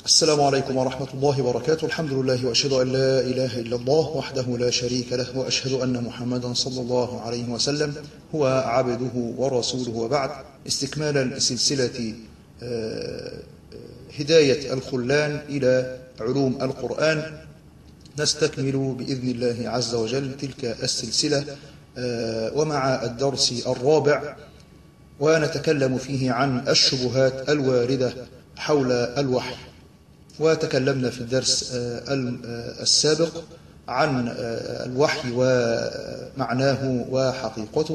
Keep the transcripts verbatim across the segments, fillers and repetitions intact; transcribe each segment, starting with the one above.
السلام عليكم ورحمة الله وبركاته. الحمد لله وأشهد أن لا إله إلا الله وحده لا شريك له، وأشهد أن محمدا صلى الله عليه وسلم هو عبده ورسوله، وبعد. استكمالا لسلسلة هداية الخلان إلى علوم القرآن، نستكمل بإذن الله عز وجل تلك السلسلة ومع الدرس الرابع، ونتكلم فيه عن الشبهات الواردة حول الوحي. وتكلمنا في الدرس السابق عن الوحي ومعناه وحقيقته،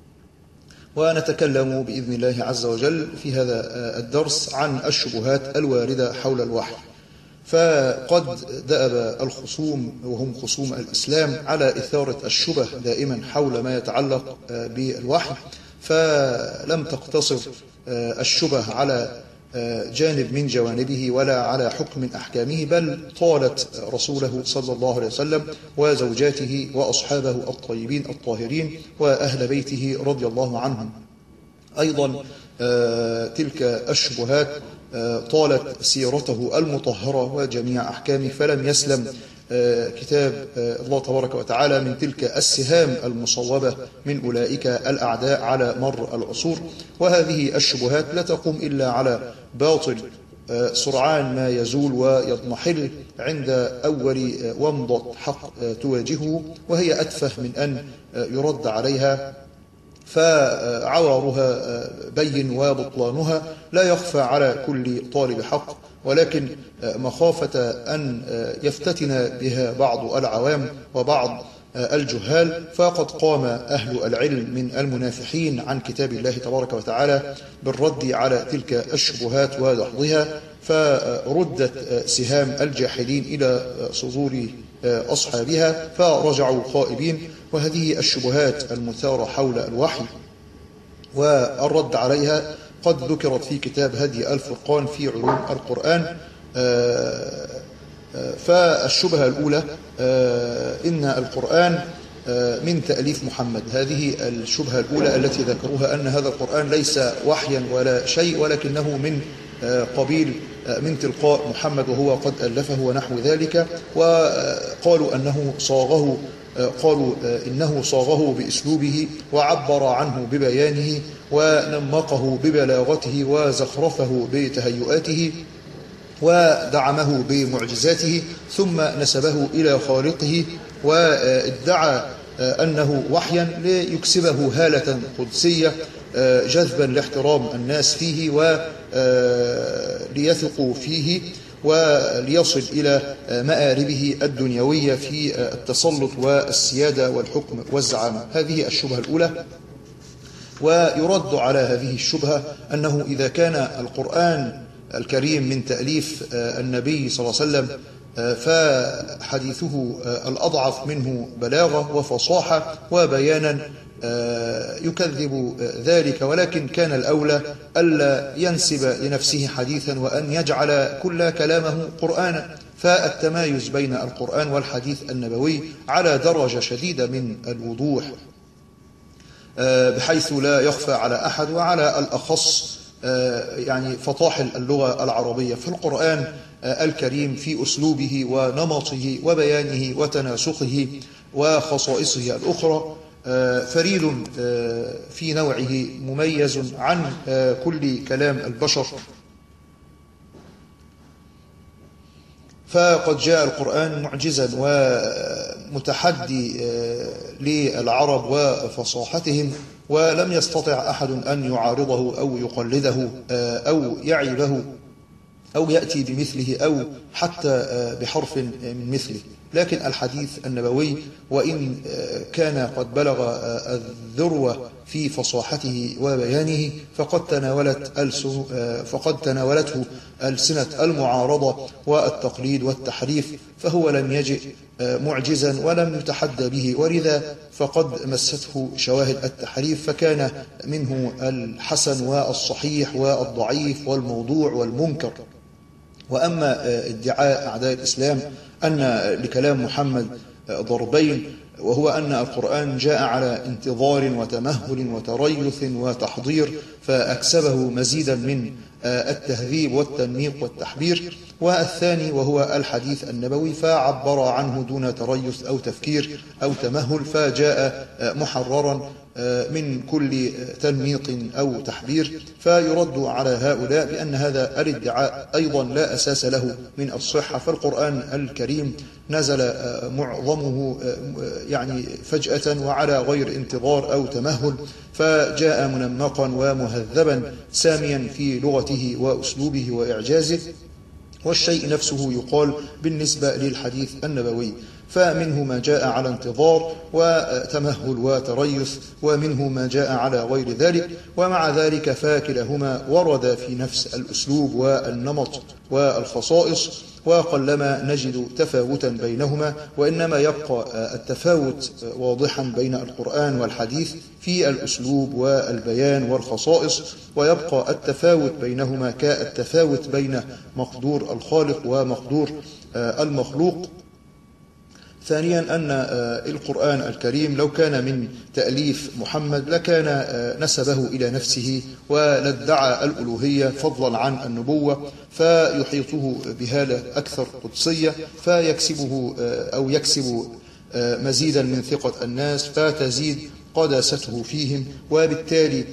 ونتكلم بإذن الله عز وجل في هذا الدرس عن الشبهات الواردة حول الوحي. فقد دأب الخصوم وهم خصوم الإسلام على إثارة الشبه دائما حول ما يتعلق بالوحي، فلم تقتصر الشبه على جانب من جوانبه ولا على حكم من أحكامه، بل طالت رسوله صلى الله عليه وسلم وزوجاته وأصحابه الطيبين الطاهرين وأهل بيته رضي الله عنهم. أيضا تلك الشبهات طالت سيرته المطهرة وجميع أحكامه، فلم يسلم كتاب الله تبارك وتعالى من تلك السهام المصوبة من أولئك الأعداء على مر العصور. وهذه الشبهات لا تقوم إلا على باطل سرعان ما يزول ويضمحل عند أول ومضة حق تواجهه، وهي أتفه من أن يرد عليها، فعوارها بين وبطلانها لا يخفى على كل طالب حق، ولكن مخافة أن يفتتن بها بعض العوام وبعض الجهال، فقد قام أهل العلم من المنافحين عن كتاب الله تبارك وتعالى بالرد على تلك الشبهات ودحضها، فردت سهام الجاحدين إلى صدور أصحابها فرجعوا خائبين. وهذه الشبهات المثارة حول الوحي والرد عليها قد ذكرت في كتاب هدي الفرقان في علوم القرآن. فالشبهة الأولى إن القرآن من تأليف محمد. هذه الشبهة الأولى التي ذكروها، أن هذا القرآن ليس وحيا ولا شيء، ولكنه من قبيل من تلقاء محمد وهو قد ألفه ونحو ذلك. وقالوا أنه صاغه قالوا إنه صاغه بأسلوبه وعبر عنه ببيانه ونمقه ببلاغته وزخرفه بتهيؤاته ودعمه بمعجزاته، ثم نسبه إلى خالقه وادعى أنه وحيا ليكسبه هالة قدسية جذبا لاحترام الناس فيه وليثقوا فيه وليصل إلى مآربه الدنيوية في التسلط والسيادة والحكم والزعامة. هذه الشبهة الأولى. ويرد على هذه الشبهة أنه إذا كان القرآن الكريم من تأليف النبي صلى الله عليه وسلم فحديثه الأضعف منه بلاغة وفصاحة وبيانا يكذب ذلك، ولكن كان الأولى ألا ينسب لنفسه حديثا وأن يجعل كل كلامه قرآنا. فالتمايز بين القرآن والحديث النبوي على درجة شديدة من الوضوح بحيث لا يخفى على أحد، وعلى الأخص يعني فطاحل اللغة العربية. فالقرآن الكريم في أسلوبه ونمطه وبيانه وتناسقه وخصائصه الأخرى فريد في نوعه، مميز عن كل كلام البشر. فقد جاء القرآن معجزا ومتحدي للعرب وفصاحتهم، ولم يستطع أحد أن يعارضه أو يقلده أو يعيبه أو يأتي بمثله أو حتى بحرف من مثله. لكن الحديث النبوي وإن كان قد بلغ الذروة في فصاحته وبيانه فقد تناولت فقد تناولته ألسنة المعارضة والتقليد والتحريف، فهو لم يجئ معجزا ولم يتحدى به، ولذا فقد مسته شواهد التحريف، فكان منه الحسن والصحيح والضعيف والموضوع والمنكر. وأما ادعاء أعداء الإسلام أن لكلام محمد ضربين، وهو أن القرآن جاء على انتظار وتمهل وتريث وتحضير، فأكسبه مزيدا من التهذيب والتنميق والتحبير. والثاني وهو الحديث النبوي، فعبر عنه دون تريث أو تفكير أو تمهل، فجاء محررا من كل تنميق أو تحبير. فيرد على هؤلاء بأن هذا الادعاء أيضا لا أساس له من الصحة، فالقرآن الكريم نزل معظمه يعني فجأة وعلى غير انتظار أو تمهل، فجاء منمقا ومهذبا ساميا في لغته وأسلوبه وإعجازه. والشيء نفسه يقال بالنسبة للحديث النبوي، فمنه ما جاء على انتظار وتمهل وتريث، ومنه ما جاء على غير ذلك، ومع ذلك فكلهما ورد في نفس الأسلوب والنمط والخصائص، وقلما نجد تفاوتا بينهما، وإنما يبقى التفاوت واضحا بين القرآن والحديث في الأسلوب والبيان والخصائص، ويبقى التفاوت بينهما كالتفاوت بين مقدور الخالق ومقدور المخلوق. ثانيا أن القرآن الكريم لو كان من تأليف محمد لكان نسبه إلى نفسه ولادعى الألوهية فضلا عن النبوة، فيحيطه بهالة أكثر قدسية، فيكسبه أو يكسب مزيدا من ثقة الناس، فتزيد قداسته فيهم، وبالتالي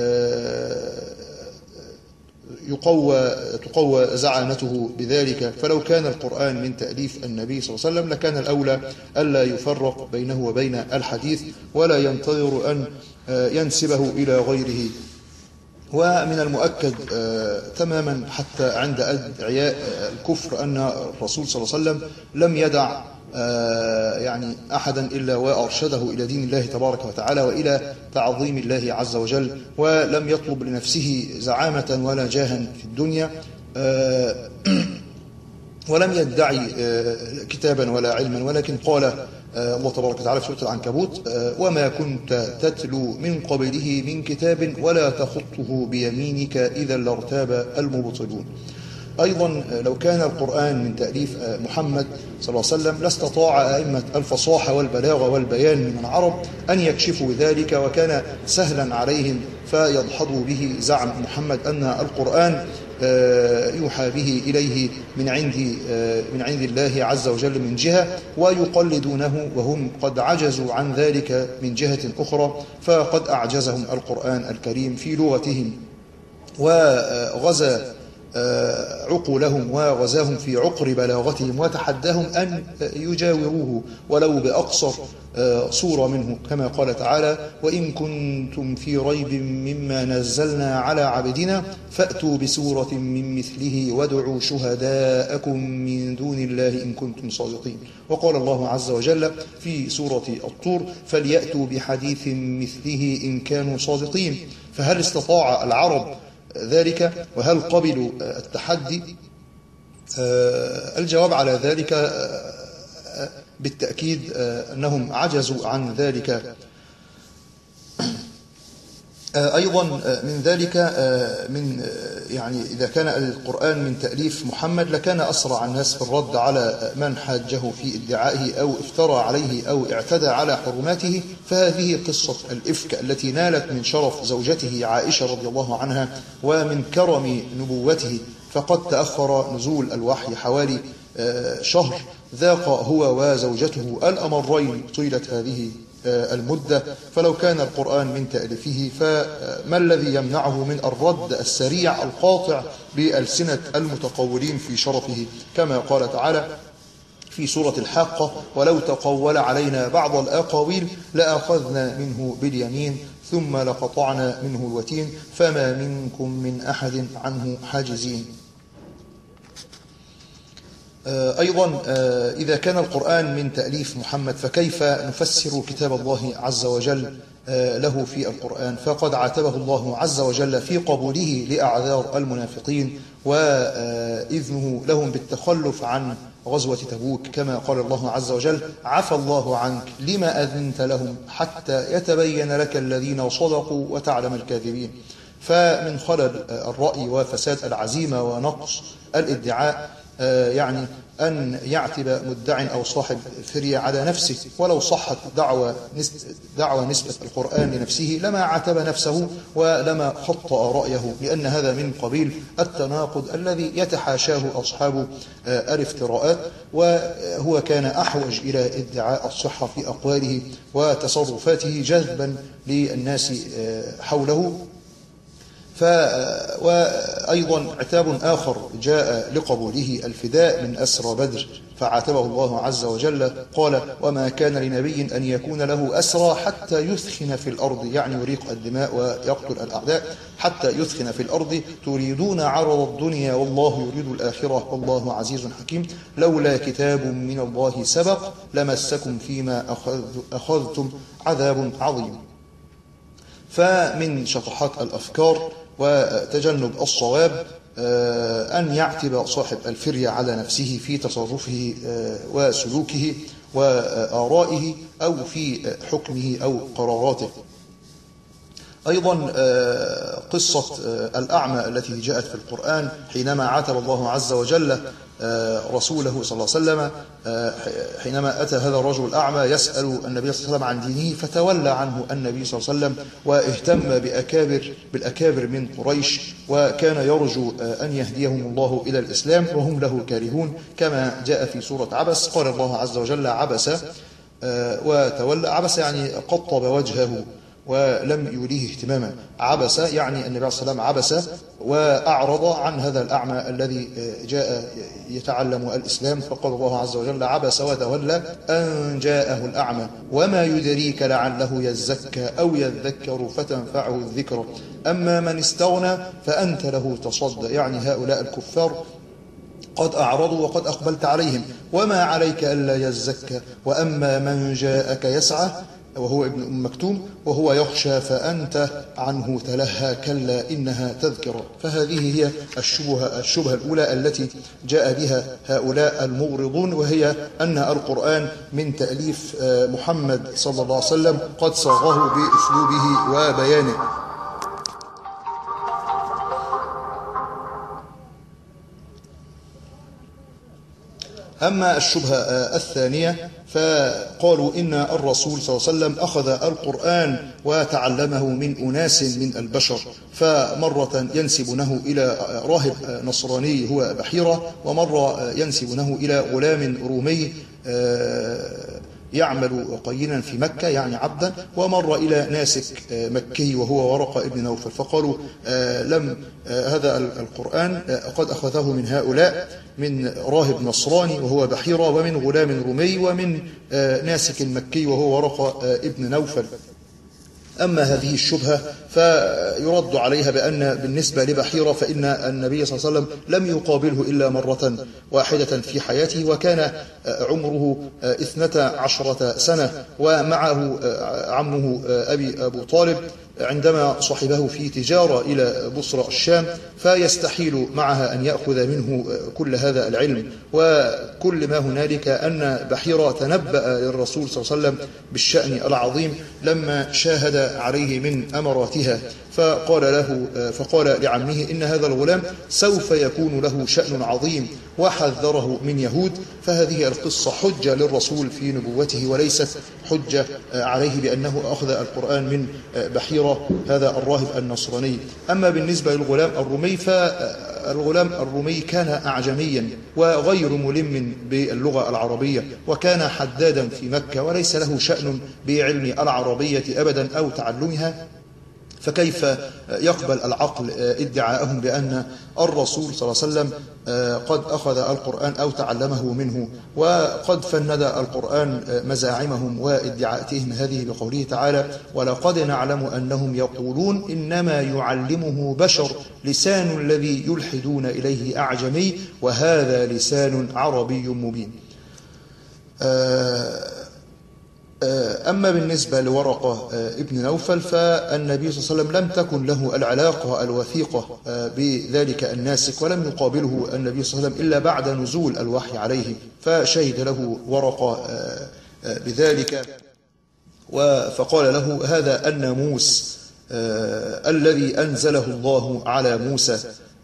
يقوى تقوى زعامته بذلك. فلو كان القرآن من تأليف النبي صلى الله عليه وسلم لكان الأولى ألا يفرق بينه وبين الحديث، ولا ينتظر أن ينسبه إلى غيره. ومن المؤكد تماما حتى عند أدعياء الكفر أن الرسول صلى الله عليه وسلم لم يدع يعني أحدا إلا وأرشده إلى دين الله تبارك وتعالى وإلى تعظيم الله عز وجل، ولم يطلب لنفسه زعامة ولا جاها في الدنيا، ولم يدعي كتابا ولا علما، ولكن قال الله تبارك وتعالى في سورة العنكبوت: وما كنت تتلو من قبله من كتاب ولا تخطه بيمينك إذا لارتاب المبطلون. أيضا لو كان القرآن من تأليف محمد صلى الله عليه وسلم لاستطاع أئمة الفصاحة والبلاغة والبيان من العرب أن يكشفوا ذلك، وكان سهلا عليهم فيدحضوا به زعم محمد أن القرآن يوحى به إليه من عند من عند الله عز وجل من جهة، ويقلدونه وهم قد عجزوا عن ذلك من جهة أخرى، فقد أعجزهم القرآن الكريم في لغتهم وغزا عقولهم وغزاهم في عقر بلاغتهم، وتحداهم أن يجاوروه ولو بأقصر صورة منه، كما قال تعالى: وإن كنتم في ريب مما نزلنا على عبدنا فأتوا بسورة من مثله وادعوا شهداءكم من دون الله إن كنتم صادقين. وقال الله عز وجل في سورة الطور: فليأتوا بحديث مثله إن كانوا صادقين. فهل استطاع العرب ذلك؟ وهل قبلوا التحدي؟ الجواب على ذلك بالتأكيد أنهم عجزوا عن ذلك. أيضا من ذلك من يعني إذا كان القرآن من تأليف محمد لكان أسرع الناس في الرد على من حاجه في ادعائه أو افترى عليه أو اعتدى على حرماته. فهذه قصة الإفك التي نالت من شرف زوجته عائشة رضي الله عنها ومن كرم نبوته، فقد تأخر نزول الوحي حوالي شهر، ذاق هو وزوجته الأمرين طيلة هذه المدة. فلو كان القرآن من تأليفه فما الذي يمنعه من الرد السريع القاطع بألسنة المتقولين في شرفه، كما قال تعالى في سورة الحاقة: ولو تقول علينا بعض الأقاويل لأخذنا منه باليمين ثم لقطعنا منه الوتين فما منكم من أحد عنه حاجزين. أيضا إذا كان القرآن من تأليف محمد فكيف نفسر كتاب الله عز وجل له في القرآن؟ فقد عاتبه الله عز وجل في قبوله لأعذار المنافقين وإذنه لهم بالتخلف عن غزوة تبوك، كما قال الله عز وجل: عفى الله عنك لما أذنت لهم حتى يتبين لك الذين صدقوا وتعلم الكاذبين. فمن خلل الرأي وفساد العزيمة ونقص الادعاء يعني أن يعتب مدع أو صاحب فرية على نفسه، ولو صحت دعوة دعوة نسبة القرآن لنفسه لما عاتب نفسه ولما خطأ رأيه، لأن هذا من قبيل التناقض الذي يتحاشاه أصحاب الافتراءات، وهو كان أحوج إلى ادعاء الصحة في أقواله وتصرفاته جذبا للناس حوله. ف وأيضا عتاب آخر جاء لقبوله الفداء من أسرى بدر، فعاتبه الله عز وجل قال: وما كان لنبي أن يكون له أسرى حتى يثخن في الأرض، يعني يريق الدماء ويقتل الأعداء، حتى يثخن في الأرض تريدون عرض الدنيا والله يريد الآخرة والله عزيز حكيم، لولا كتاب من الله سبق لمسكم فيما أخذتم عذاب عظيم. فمن شطحات الأفكار وتجنب الصواب أن يعتب صاحب الفرية على نفسه في تصرفه وسلوكه وآرائه أو في حكمه أو قراراته. أيضا قصة الأعمى التي جاءت في القرآن حينما عاتب الله عز وجل رسوله صلى الله عليه وسلم حينما أتى هذا الرجل الأعمى يسأل النبي صلى الله عليه وسلم عن دينه، فتولى عنه النبي صلى الله عليه وسلم واهتم بأكابر بالأكابر من قريش، وكان يرجو أن يهديهم الله إلى الإسلام وهم له كارهون، كما جاء في سورة عبس. قال الله عز وجل: عبس وتولى. عبس يعني قطب وجهه ولم يوليه اهتماما. عبس يعني النبي عليه الصلاة والسلام عبس وأعرض عن هذا الأعمى الذي جاء يتعلم الإسلام، فقال الله عز وجل: عبس وتولى أن جاءه الأعمى وما يدريك لعله يزكى أو يذكر فتنفعه الذكر أما من استغنى فأنت له تصدى، يعني هؤلاء الكفار قد أعرضوا وقد أقبلت عليهم، وما عليك ألا يزكى، وأما من جاءك يسعى وهو ابن أم مكتوم وهو يخشى فأنت عنه تلهى كلا إنها تذكرة. فهذه هي الشبهة, الشبهة الأولى التي جاء بها هؤلاء المغرضون، وهي أن القرآن من تأليف محمد صلى الله عليه وسلم قد صاغه بأسلوبه وبيانه. أما الشبهة الثانية فقالوا إن الرسول صلى الله عليه وسلم أخذ القرآن وتعلمه من أناس من البشر، فمرة ينسبونه إلى راهب نصراني هو بحيرة، ومرة ينسبونه إلى غلام رومي يعمل قينا في مكة يعني عبدا، ومر إلى ناسك مكي وهو ورقة ابن نوفل. فقالوا لم هذا القرآن قد أخذه من هؤلاء، من راهب نصراني وهو بحيرة، ومن غلام رومي، ومن ناسك مكي وهو ورقة ابن نوفل. أما هذه الشبهة فيرد عليها بأن بالنسبة لبحيرة فإن النبي صلى الله عليه وسلم لم يقابله إلا مرة واحدة في حياته، وكان عمره اثنتا عشرة سنة، ومعه عمه أبي أبو طالب عندما صحبه في تجارة إلى بصرى الشام، فيستحيل معها أن يأخذ منه كل هذا العلم. وكل ما هنالك أن بحيرة تنبأ للرسول صلى الله عليه وسلم بالشأن العظيم لما شاهد عليه من أمراتها، فقال له فقال لعمه إن هذا الغلام سوف يكون له شأن عظيم، وحذره من يهود. فهذه القصة حجة للرسول في نبوته وليست حجة عليه بأنه أخذ القرآن من بحيرة هذا الراهب النصراني. أما بالنسبة للغلام الرومي فالغلام الرومي كان أعجميا وغير ملم باللغة العربية، وكان حدادا في مكة وليس له شأن بعلم العربية أبدا أو تعلمها، فكيف يقبل العقل ادعاءهم بأن الرسول صلى الله عليه وسلم قد أخذ القرآن أو تعلمه منه؟ وقد فند القرآن مزاعمهم وادعاءاتهم هذه بقوله تعالى: ولقد نعلم أنهم يقولون إنما يعلمه بشر لسان الذي يلحدون إليه أعجمي وهذا لسان عربي مبين. أما بالنسبة لورقة ابن نوفل فالنبي صلى الله عليه وسلم لم تكن له العلاقة الوثيقة بذلك الناسك، ولم يقابله النبي صلى الله عليه وسلم إلا بعد نزول الوحي عليه، فشهد له ورقة بذلك فقال له: هذا الناموس الذي أنزله الله على موسى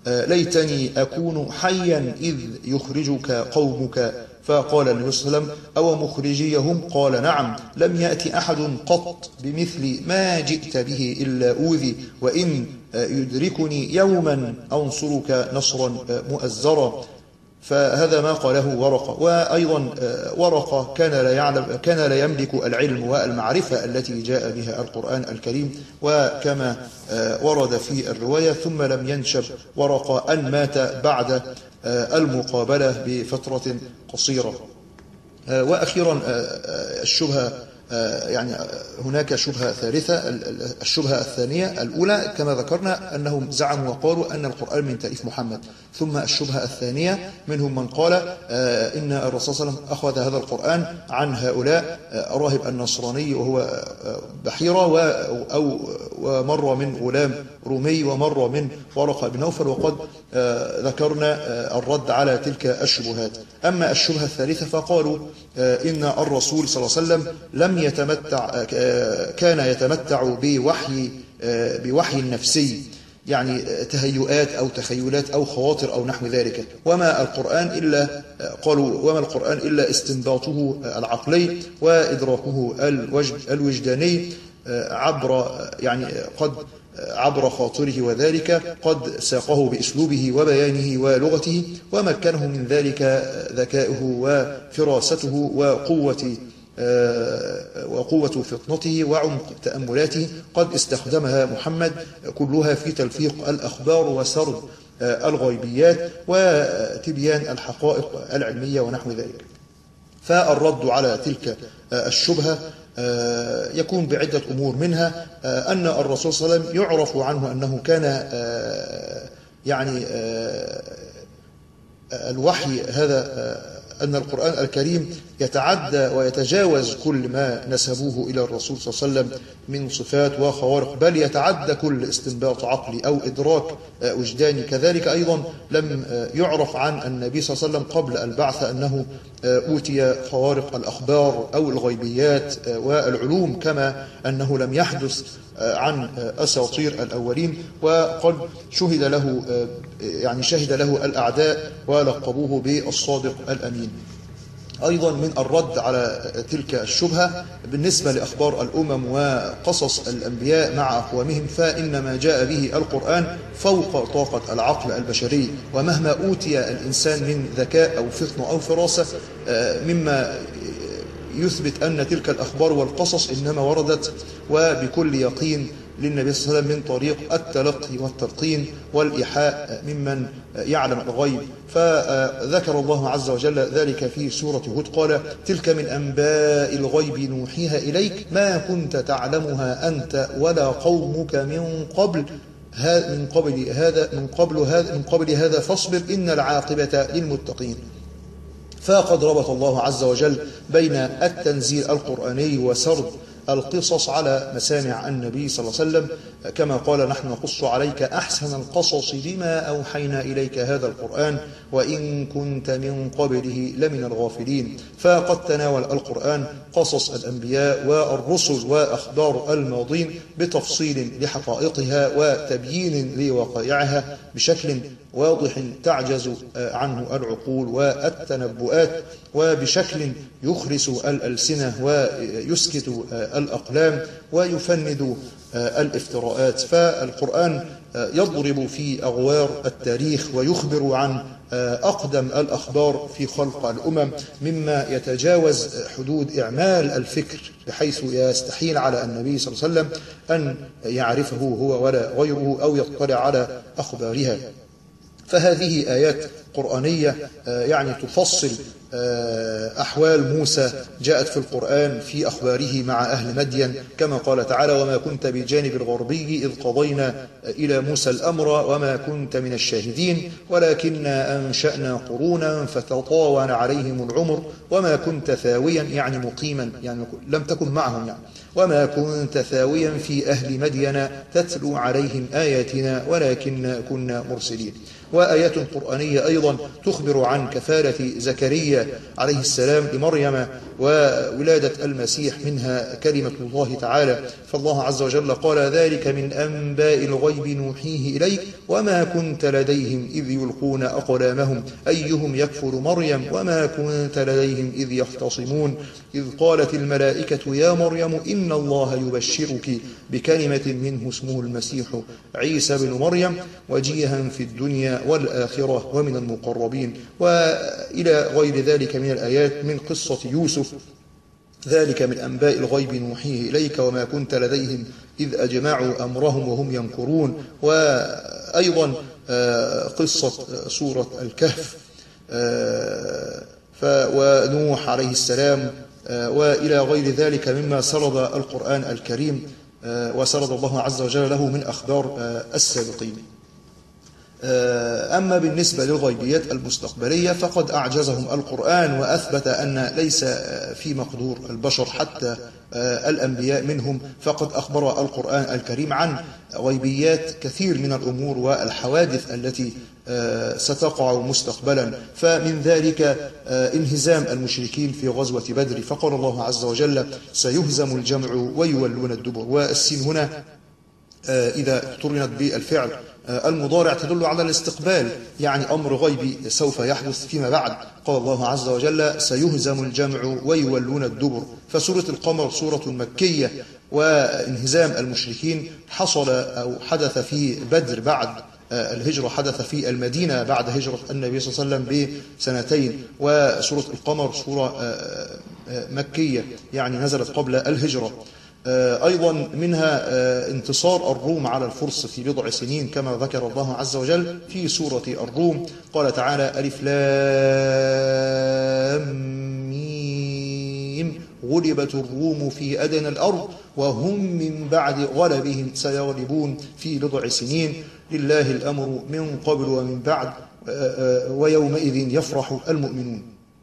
ليتني أكون حيا إذ يخرجك قومك. فقال النبي صلى الله عليه وسلم أو مخرجيهم؟ قال نعم، لم يأتي أحد قط بمثل ما جئت به إلا أوذي، وإن يدركني يوما أنصرك نصرا مؤزرا. فهذا ما قاله ورقة. وأيضا ورقة كان لا يعلم كان لا يملك العلم والمعرفة التي جاء بها القرآن الكريم، وكما ورد في الرواية ثم لم ينشب ورقة أن مات بعد المقابلة بفترة قصيرة. وأخيرا الشبهة، يعني هناك شبهة ثالثة، الشبهة الثانية. الأولى كما ذكرنا أنهم زعموا وقالوا أن القرآن من تأليف محمد. ثم الشبهة الثانية منهم من قال إن الرسول صلى الله عليه وسلم أخذ هذا القرآن عن هؤلاء الراهب النصراني وهو بحيرة، أو ومر من غلام رومي ومر من ورقة بن نوفل، وقد ذكرنا الرد على تلك الشبهات. أما الشبهة الثالثة فقالوا إن الرسول صلى الله عليه وسلم لم يتمتع كان يتمتع بوحي بوحي نفسي، يعني تهيؤات أو تخيلات أو خواطر أو نحو ذلك، وما القرآن إلا قالوا وما القرآن إلا استنباطه العقلي وإدراكه الوجداني عبر يعني قد عبر خاطره، وذلك قد ساقه بأسلوبه وبيانه ولغته، ومكنه من ذلك ذكائه وفراسته وقوة وقوة فطنته وعمق تأملاته، قد استخدمها محمد كلها في تلفيق الأخبار وسرد الغيبيات وتبيان الحقائق العلمية ونحو ذلك. فالرد على تلك الشبهة يكون بعدة أمور، منها أن الرسول صلى الله عليه وسلم يعرف عنه أنه كان يعني الوحي هذا، أن القرآن الكريم يتعدى ويتجاوز كل ما نسبوه إلى الرسول صلى الله عليه وسلم من صفات وخوارق، بل يتعدى كل استنباط عقلي أو إدراك وجداني. كذلك أيضا لم يعرف عن النبي صلى الله عليه وسلم قبل البعث أنه أوتي خوارق الأخبار أو الغيبيات والعلوم، كما أنه لم يحدث عن أساطير الأولين، وقد شهد له يعني شهد له الأعداء ولقبوه بالصادق الأمين. أيضا من الرد على تلك الشبهة بالنسبة لأخبار الأمم وقصص الأنبياء مع أقوامهم، فإن ما جاء به القرآن فوق طاقة العقل البشري، ومهما أوتي الإنسان من ذكاء أو فطن أو فراسة مما يثبت أن تلك الأخبار والقصص إنما وردت وبكل يقين للنبي صلى الله عليه وسلم من طريق التلقي والتلقين والإيحاء ممن يعلم الغيب. فذكر الله عز وجل ذلك في سورة هود، قال تلك من أنباء الغيب نوحيها إليك ما كنت تعلمها أنت ولا قومك من قبل من قبل هذا من قبل هذا من قبل هذا فاصبر إن العاقبة للمتقين. فقد ربط الله عز وجل بين التنزيل القرآني وسرد القصص على مسامع النبي صلى الله عليه وسلم، كما قال نحن نقص عليك أحسن القصص بما أوحينا إليك هذا القرآن وإن كنت من قبله لمن الغافلين. فقد تناول القرآن قصص الأنبياء والرسل وأخبار الماضين بتفصيل لحقائقها وتبيين لوقائعها بشكل واضح تعجز عنه العقول والتنبؤات، وبشكل يخرس الألسنة ويسكت الأقلام ويفند الافتراءات. فالقرآن يضرب في أغوار التاريخ ويخبر عن أقدم الأخبار في خلق الأمم مما يتجاوز حدود إعمال الفكر، بحيث يستحيل على النبي صلى الله عليه وسلم أن يعرفه هو ولا غيره أو يطلع على أخبارها. فهذه آيات قرآنية يعني تفصل أحوال موسى جاءت في القرآن في أخباره مع أهل مدين، كما قال تعالى وما كنت بجانب الغربي إذ قضينا إلى موسى الأمر وما كنت من الشاهدين ولكننا أنشأنا قرونا فتطاول عليهم العمر وما كنت ثاويا يعني مقيما، يعني لم تكن معهم يعني وما كنت ثاويا في أهل مدين تتلو عليهم آياتنا ولكن كنا مرسلين. وآيات قرآنية أيضا تخبر عن كفالة زكريا عليه السلام لمريم وولادة المسيح منها كلمة الله تعالى. فالله عز وجل قال: ذلك من أنباء الغيب نوحيه إليك وما كنت لديهم إذ يلقون أقلامهم أيهم يكفر مريم وما كنت لديهم إذ يختصمون إذ قالت الملائكة يا مريم إن الله يبشرك بكلمة منه اسمه المسيح عيسى بن مريم وجيها في الدنيا والآخرة ومن المقربين، وإلى غير ذلك من الآيات من قصة يوسف. ذلك من أنباء الغيب نوحيه إليك وما كنت لديهم إذ أجمعوا أمرهم وهم ينكرون، وأيضا قصة سورة الكهف ونوح عليه السلام، وإلى غير ذلك مما سرد القرآن الكريم وسرد الله عز وجل له من أخبار السابقين. أما بالنسبة للغيبيات المستقبلية فقد أعجزهم القرآن وأثبت أن ليس في مقدور البشر حتى الأنبياء منهم، فقد أخبر القرآن الكريم عن غيبيات كثير من الأمور والحوادث التي ستقع مستقبلا. فمن ذلك انهزام المشركين في غزوة بدر، فقال الله عز وجل: سيهزم الجمع ويولون الدبر. والسين هنا إذا اقترنت بالفعل المضارع تدل على الاستقبال، يعني أمر غيبي سوف يحدث فيما بعد. قال الله عز وجل: سيهزم الجمع ويولون الدبر. فسورة القمر سورة مكية، وانهزام المشركين حصل أو حدث في بدر بعد الهجرة، حدث في المدينة بعد هجرة النبي صلى الله عليه وسلم بسنتين. وسورة القمر سورة مكية يعني نزلت قبل الهجرة. أيضا منها انتصار الروم على الفرس في بضع سنين كما ذكر الله عز وجل في سورة الروم. قال تعالى: ألف لام ميم غلبت الروم في أدنى الأرض وهم من بعد غلبهم سيغلبون في بضع سنين لله الأمر من قبل ومن بعد ويومئذ يفرح المؤمنون.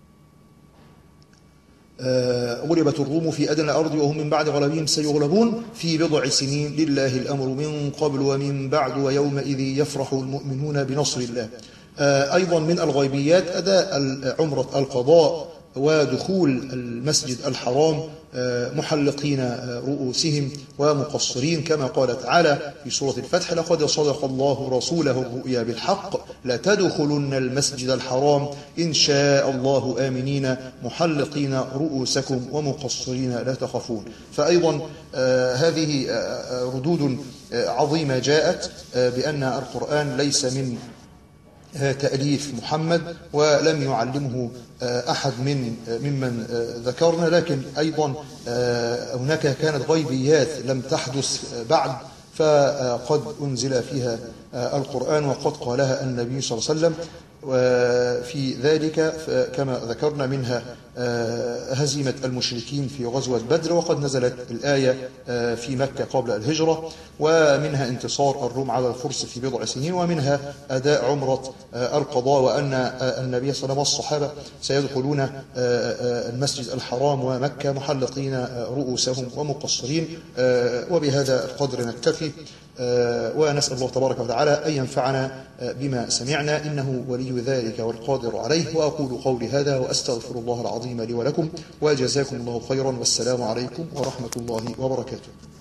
غلبت الروم في أدنى الأرض وهم من بعد غلبهم سيغلبون في بضع سنين لله الأمر من قبل ومن بعد ويومئذ يفرح المؤمنون بنصر الله. أيضا من الغيبيات أداء عمرة القضاء ودخول المسجد الحرام محلقين رؤوسهم ومقصرين كما قال تعالى في سورة الفتح: لقد صدق الله رسوله الرؤيا بالحق لتدخلن المسجد الحرام إن شاء الله آمنين محلقين رؤوسكم ومقصرين لا تخافون. فأيضا هذه ردود عظيمة جاءت بأن القرآن ليس من تأليف محمد ولم يعلمه أحد من ممن ذكرنا، لكن أيضا هناك كانت غيبيات لم تحدث بعد فقد أنزل فيها القرآن وقد قالها النبي صلى الله عليه وسلم. وفي ذلك كما ذكرنا منها هزيمة المشركين في غزوة بدر، وقد نزلت الآية في مكة قبل الهجرة، ومنها انتصار الروم على الفرس في بضع سنين، ومنها أداء عمرة القضاء، وأن النبي صلى الله عليه وسلم والصحابة سيدخلون المسجد الحرام ومكة محلقين رؤوسهم ومقصرين. وبهذا القدر نكتفي، ونسأل الله تبارك وتعالى أن ينفعنا بما سمعنا إنه ولي ذلك والقادر عليه. وأقول قولي هذا وأستغفر الله العظيم لي ولكم، وجزاكم الله خيرا، والسلام عليكم ورحمة الله وبركاته.